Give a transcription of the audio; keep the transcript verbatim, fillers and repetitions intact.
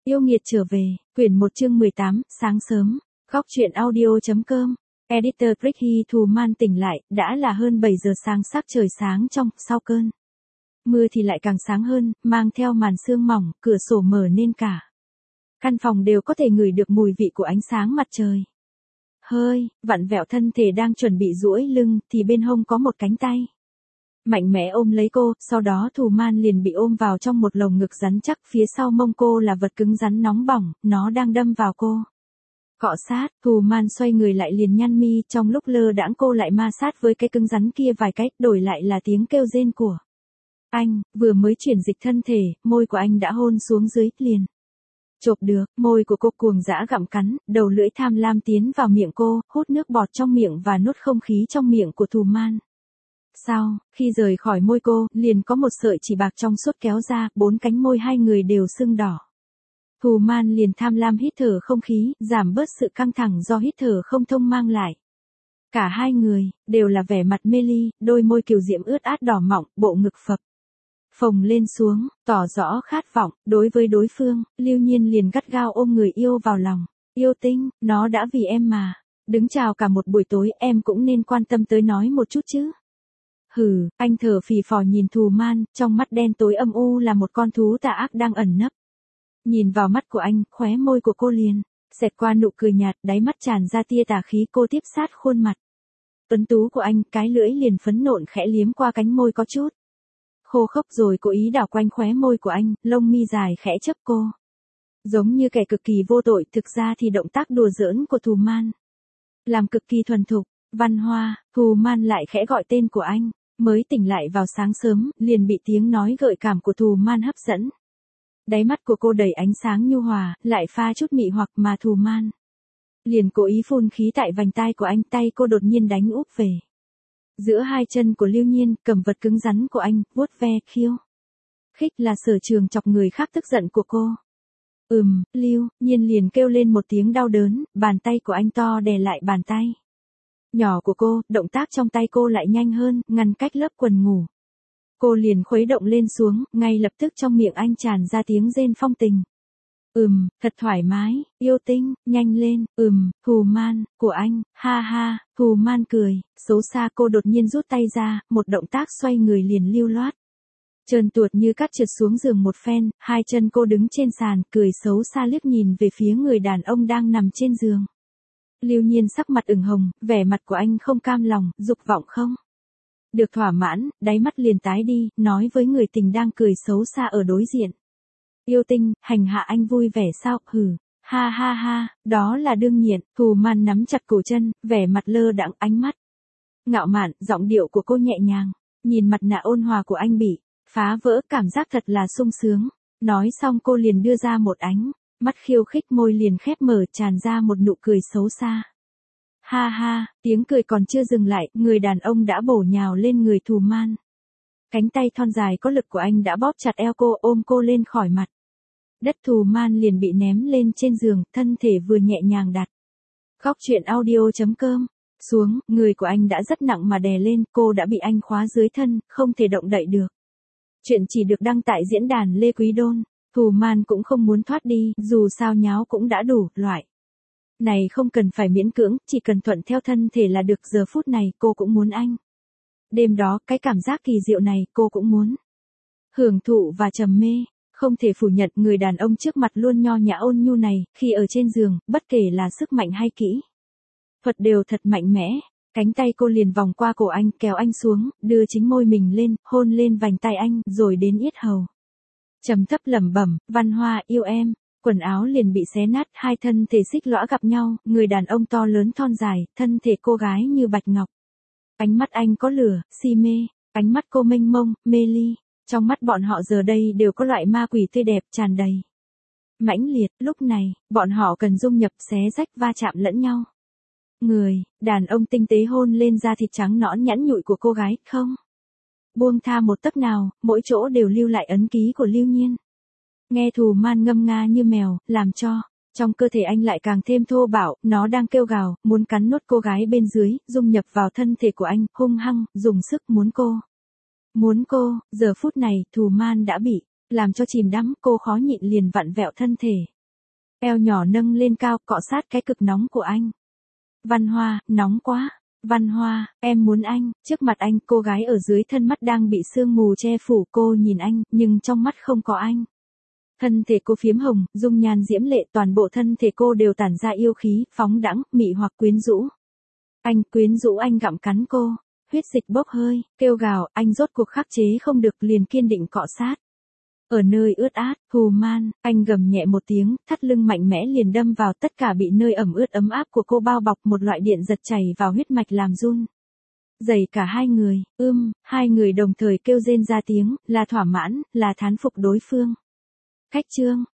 Yêu nghiệt trở về, quyển một chương mười tám, sáng sớm, góc truyện audio.com, editor Ricky Thù Man tỉnh lại, đã là hơn bảy giờ sáng sắc trời sáng trong, sau cơn mưa thì lại càng sáng hơn, mang theo màn sương mỏng, cửa sổ mở nên cả căn phòng đều có thể ngửi được mùi vị của ánh sáng mặt trời. Hơi, vặn vẹo thân thể đang chuẩn bị duỗi lưng, thì bên hông có một cánh tay mạnh mẽ ôm lấy cô, sau đó Thù Man liền bị ôm vào trong một lồng ngực rắn chắc, phía sau mông cô là vật cứng rắn nóng bỏng, nó đang đâm vào cô. Cọ sát, Thù Man xoay người lại liền nhăn mi, trong lúc lơ đãng cô lại ma sát với cái cứng rắn kia vài cách, đổi lại là tiếng kêu rên của anh, vừa mới chuyển dịch thân thể, môi của anh đã hôn xuống dưới, liền chộp được, môi của cô cuồng dã gặm cắn, đầu lưỡi tham lam tiến vào miệng cô, hút nước bọt trong miệng và nuốt không khí trong miệng của Thù Man. Sau, khi rời khỏi môi cô, liền có một sợi chỉ bạc trong suốt kéo ra, bốn cánh môi hai người đều sưng đỏ. Thù Man liền tham lam hít thở không khí, giảm bớt sự căng thẳng do hít thở không thông mang lại. Cả hai người, đều là vẻ mặt mê ly, đôi môi kiều diễm ướt át đỏ mọng, bộ ngực phập phồng lên xuống, tỏ rõ khát vọng, đối với đối phương, Lưu Nhiên liền gắt gao ôm người yêu vào lòng. Yêu tinh, nó đã vì em mà. Đứng chào cả một buổi tối, em cũng nên quan tâm tới nói một chút chứ. Hừ, anh thở phì phò nhìn Thù Man, trong mắt đen tối âm u là một con thú tà ác đang ẩn nấp. Nhìn vào mắt của anh, khóe môi của cô liền xẹt qua nụ cười nhạt, đáy mắt tràn ra tia tà khí, cô tiếp sát khuôn mặt tuấn tú của anh, cái lưỡi liền phấn nộn khẽ liếm qua cánh môi có chút khô khốc, rồi cố ý đảo quanh khóe môi của anh, lông mi dài khẽ chớp cô. Giống như kẻ cực kỳ vô tội, thực ra thì động tác đùa giỡn của Thù Man làm cực kỳ thuần thục. Văn Hoa, Thù Man lại khẽ gọi tên của anh. Mới tỉnh lại vào sáng sớm, liền bị tiếng nói gợi cảm của Thù Man hấp dẫn. Đáy mắt của cô đầy ánh sáng nhu hòa, lại pha chút mị hoặc, mà Thù Man liền cố ý phun khí tại vành tai của anh, tay cô đột nhiên đánh úp về giữa hai chân của Lưu Nhiên, cầm vật cứng rắn của anh, vuốt ve, khiêu khích là sở trường chọc người khác tức giận của cô. Ừm, Lưu Nhiên liền kêu lên một tiếng đau đớn, bàn tay của anh to đè lại bàn tay nhỏ của cô, động tác trong tay cô lại nhanh hơn, ngăn cách lớp quần ngủ. Cô liền khuấy động lên xuống, ngay lập tức trong miệng anh tràn ra tiếng rên phong tình. Ừm, thật thoải mái, yêu tinh, nhanh lên, ừm, Thù Man, của anh, ha ha, Thù Man cười, xấu xa. Cô đột nhiên rút tay ra, một động tác xoay người liền lưu loát trơn tuột như cắt trượt xuống giường một phen, hai chân cô đứng trên sàn, cười xấu xa liếc nhìn về phía người đàn ông đang nằm trên giường. Lưu Nhiên sắc mặt ửng hồng, vẻ mặt của anh không cam lòng, dục vọng không được thỏa mãn, đáy mắt liền tái đi, nói với người tình đang cười xấu xa ở đối diện. Yêu tinh, hành hạ anh vui vẻ sao, hừ, ha ha ha, đó là đương nhiên. Thù Man nắm chặt cổ chân, vẻ mặt lơ đãng, ánh mắt ngạo mạn, giọng điệu của cô nhẹ nhàng, nhìn mặt nạ ôn hòa của anh bị phá vỡ, cảm giác thật là sung sướng. Nói xong cô liền đưa ra một ánh mắt khiêu khích, môi liền khép mở, tràn ra một nụ cười xấu xa. Ha ha, tiếng cười còn chưa dừng lại, người đàn ông đã bổ nhào lên người Thù Man. Cánh tay thon dài có lực của anh đã bóp chặt eo cô, ôm cô lên khỏi mặt đất. Thù Man liền bị ném lên trên giường, thân thể vừa nhẹ nhàng đặt góc truyện audio.com xuống, người của anh đã rất nặng mà đè lên, cô đã bị anh khóa dưới thân, không thể động đậy được. Chuyện chỉ được đăng tại diễn đàn Lê Quý Đôn. Thù Man cũng không muốn thoát đi, dù sao nháo cũng đã đủ, loại này không cần phải miễn cưỡng, chỉ cần thuận theo thân thể là được. Giờ phút này cô cũng muốn anh. Đêm đó, cái cảm giác kỳ diệu này, cô cũng muốn hưởng thụ và trầm mê. Không thể phủ nhận, người đàn ông trước mặt luôn nho nhã ôn nhu này, khi ở trên giường, bất kể là sức mạnh hay kỹ thuật đều thật mạnh mẽ. Cánh tay cô liền vòng qua cổ anh, kéo anh xuống, đưa chính môi mình lên, hôn lên vành tay anh, rồi đến yết hầu. Trầm thấp lẩm bẩm, Văn Hoa, yêu em. Quần áo liền bị xé nát, hai thân thể xích lõa gặp nhau, người đàn ông to lớn thon dài, thân thể cô gái như bạch ngọc. Ánh mắt anh có lửa, si mê, ánh mắt cô mênh mông, mê ly. Trong mắt bọn họ giờ đây đều có loại ma quỷ tươi đẹp, tràn đầy mãnh liệt. Lúc này, bọn họ cần dung nhập, xé rách, va chạm lẫn nhau. Người đàn ông tinh tế hôn lên da thịt trắng nõn nhẵn nhụi của cô gái, không buông tha một tấc nào, mỗi chỗ đều lưu lại ấn ký của Lưu Nhiên. Nghe Thù Man ngâm nga như mèo, làm cho trong cơ thể anh lại càng thêm thô bạo, nó đang kêu gào, muốn cắn nuốt cô gái bên dưới, dung nhập vào thân thể của anh, hung hăng, dùng sức muốn cô. Muốn cô, giờ phút này, Thù Man đã bị làm cho chìm đắm, cô khó nhịn liền vặn vẹo thân thể. eo nhỏ nâng lên cao cọ sát cái cực nóng của anh. Văn Hoa, nóng quá. Văn Hoa, em muốn anh. Trước mặt anh, cô gái ở dưới thân mắt đang bị sương mù che phủ, cô nhìn anh, nhưng trong mắt không có anh. Thân thể cô phiếm hồng, dung nhan diễm lệ, toàn bộ thân thể cô đều tản ra yêu khí, phóng đãng, mị hoặc quyến rũ. Anh quyến rũ, anh gặm cắn cô, huyết dịch bốc hơi, kêu gào, anh rốt cuộc khắc chế không được, liền kiên định cọ sát. Ở nơi ướt át, hù man, anh gầm nhẹ một tiếng, thắt lưng mạnh mẽ liền đâm vào, tất cả bị nơi ẩm ướt ấm áp của cô bao bọc, một loại điện giật chảy vào huyết mạch làm run. Dày cả hai người, ưm, hai người đồng thời kêu rên ra tiếng, là thỏa mãn, là thán phục đối phương. Khách trương,